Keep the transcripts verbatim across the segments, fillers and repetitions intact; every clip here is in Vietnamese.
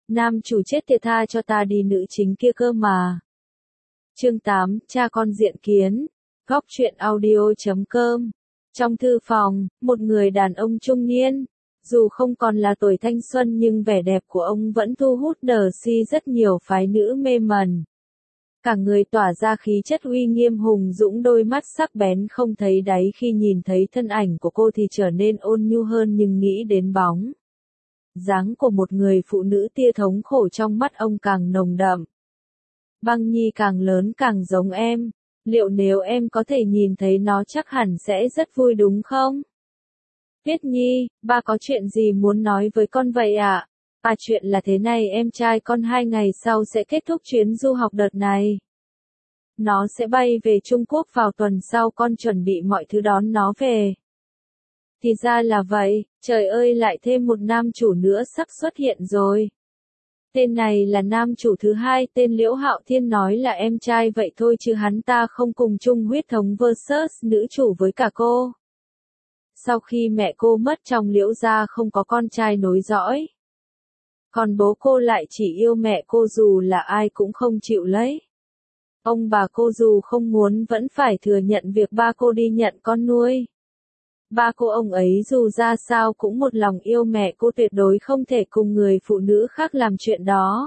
Nam chủ chết tiệt, tha cho ta đi, nữ chính kia cơ mà. Chương tám, cha con diện kiến. Góc truyện audio chấm com. Trong thư phòng, một người đàn ông trung niên, dù không còn là tuổi thanh xuân nhưng vẻ đẹp của ông vẫn thu hút Darcy rất nhiều phái nữ mê mẩn. Cả người tỏa ra khí chất uy nghiêm hùng dũng, đôi mắt sắc bén không thấy đáy, khi nhìn thấy thân ảnh của cô thì trở nên ôn nhu hơn, nhưng nghĩ đến bóng dáng của một người phụ nữ, tia thống khổ trong mắt ông càng nồng đậm. Băng Nhi càng lớn càng giống em, liệu nếu em có thể nhìn thấy nó chắc hẳn sẽ rất vui đúng không? Tuyết Nhi, ba có chuyện gì muốn nói với con vậy ạ? À? À, chuyện là thế này, em trai con hai ngày sau sẽ kết thúc chuyến du học đợt này. Nó sẽ bay về Trung Quốc vào tuần sau, con chuẩn bị mọi thứ đón nó về. Thì ra là vậy, trời ơi, lại thêm một nam chủ nữa sắp xuất hiện rồi. Tên này là nam chủ thứ hai, tên Liễu Hạo Thiên, nói là em trai vậy thôi chứ hắn ta không cùng chung huyết thống versus nữ chủ với cả cô. Sau khi mẹ cô mất, trong Liễu gia không có con trai nối dõi. Còn bố cô lại chỉ yêu mẹ cô, dù là ai cũng không chịu lấy. Ông bà cô dù không muốn vẫn phải thừa nhận việc ba cô đi nhận con nuôi. Ba cô ông ấy dù ra sao cũng một lòng yêu mẹ cô, tuyệt đối không thể cùng người phụ nữ khác làm chuyện đó.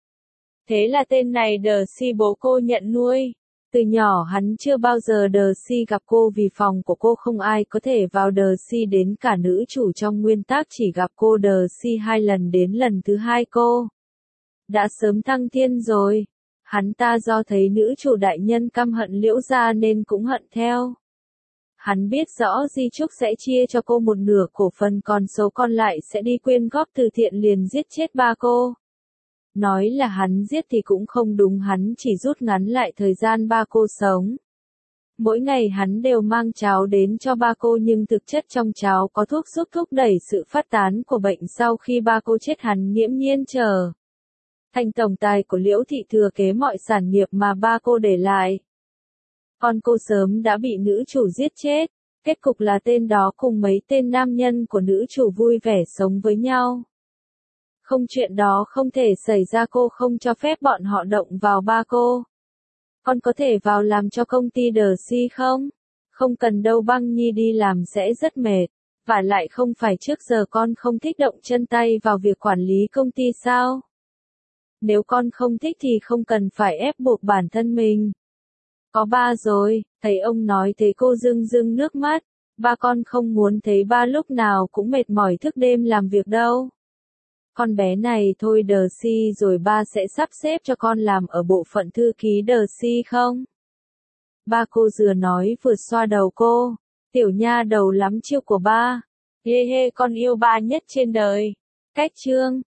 Thế là tên này Darcy bố cô nhận nuôi. Từ nhỏ hắn chưa bao giờ Darcy gặp cô, vì phòng của cô không ai có thể vào Darcy, đến cả nữ chủ trong nguyên tác chỉ gặp cô Darcy hai lần, đến lần thứ hai cô đã sớm thăng thiên rồi. Hắn ta do thấy nữ chủ đại nhân căm hận Liễu gia nên cũng hận theo. Hắn biết rõ di chúc sẽ chia cho cô một nửa cổ phần, còn số còn lại sẽ đi quyên góp từ thiện, liền giết chết ba cô. Nói là hắn giết thì cũng không đúng, hắn chỉ rút ngắn lại thời gian ba cô sống. Mỗi ngày hắn đều mang cháo đến cho ba cô, nhưng thực chất trong cháo có thuốc giúp thúc đẩy sự phát tán của bệnh. Sau khi ba cô chết, hắn nghiễm nhiên trở thành tổng tài của Liễu thị, thừa kế mọi sản nghiệp mà ba cô để lại. Con cô sớm đã bị nữ chủ giết chết, kết cục là tên đó cùng mấy tên nam nhân của nữ chủ vui vẻ sống với nhau. Không, chuyện đó không thể xảy ra, cô không cho phép bọn họ động vào ba cô. Con có thể vào làm cho công ty Darcy không? Không cần đâu, Băng Nhi đi làm sẽ rất mệt. Và lại không phải trước giờ con không thích động chân tay vào việc quản lý công ty sao? Nếu con không thích thì không cần phải ép buộc bản thân mình. Có ba rồi. Thấy ông nói thế cô rưng rưng nước mắt. Ba con không muốn thấy ba lúc nào cũng mệt mỏi thức đêm làm việc đâu. Con bé này thôi Darcy, rồi ba sẽ sắp xếp cho con làm ở bộ phận thư ký Darcy không? Ba cô vừa nói vừa xoa đầu cô. Tiểu nha đầu lắm chiêu của ba. Hê hê, con yêu ba nhất trên đời. Cách chương.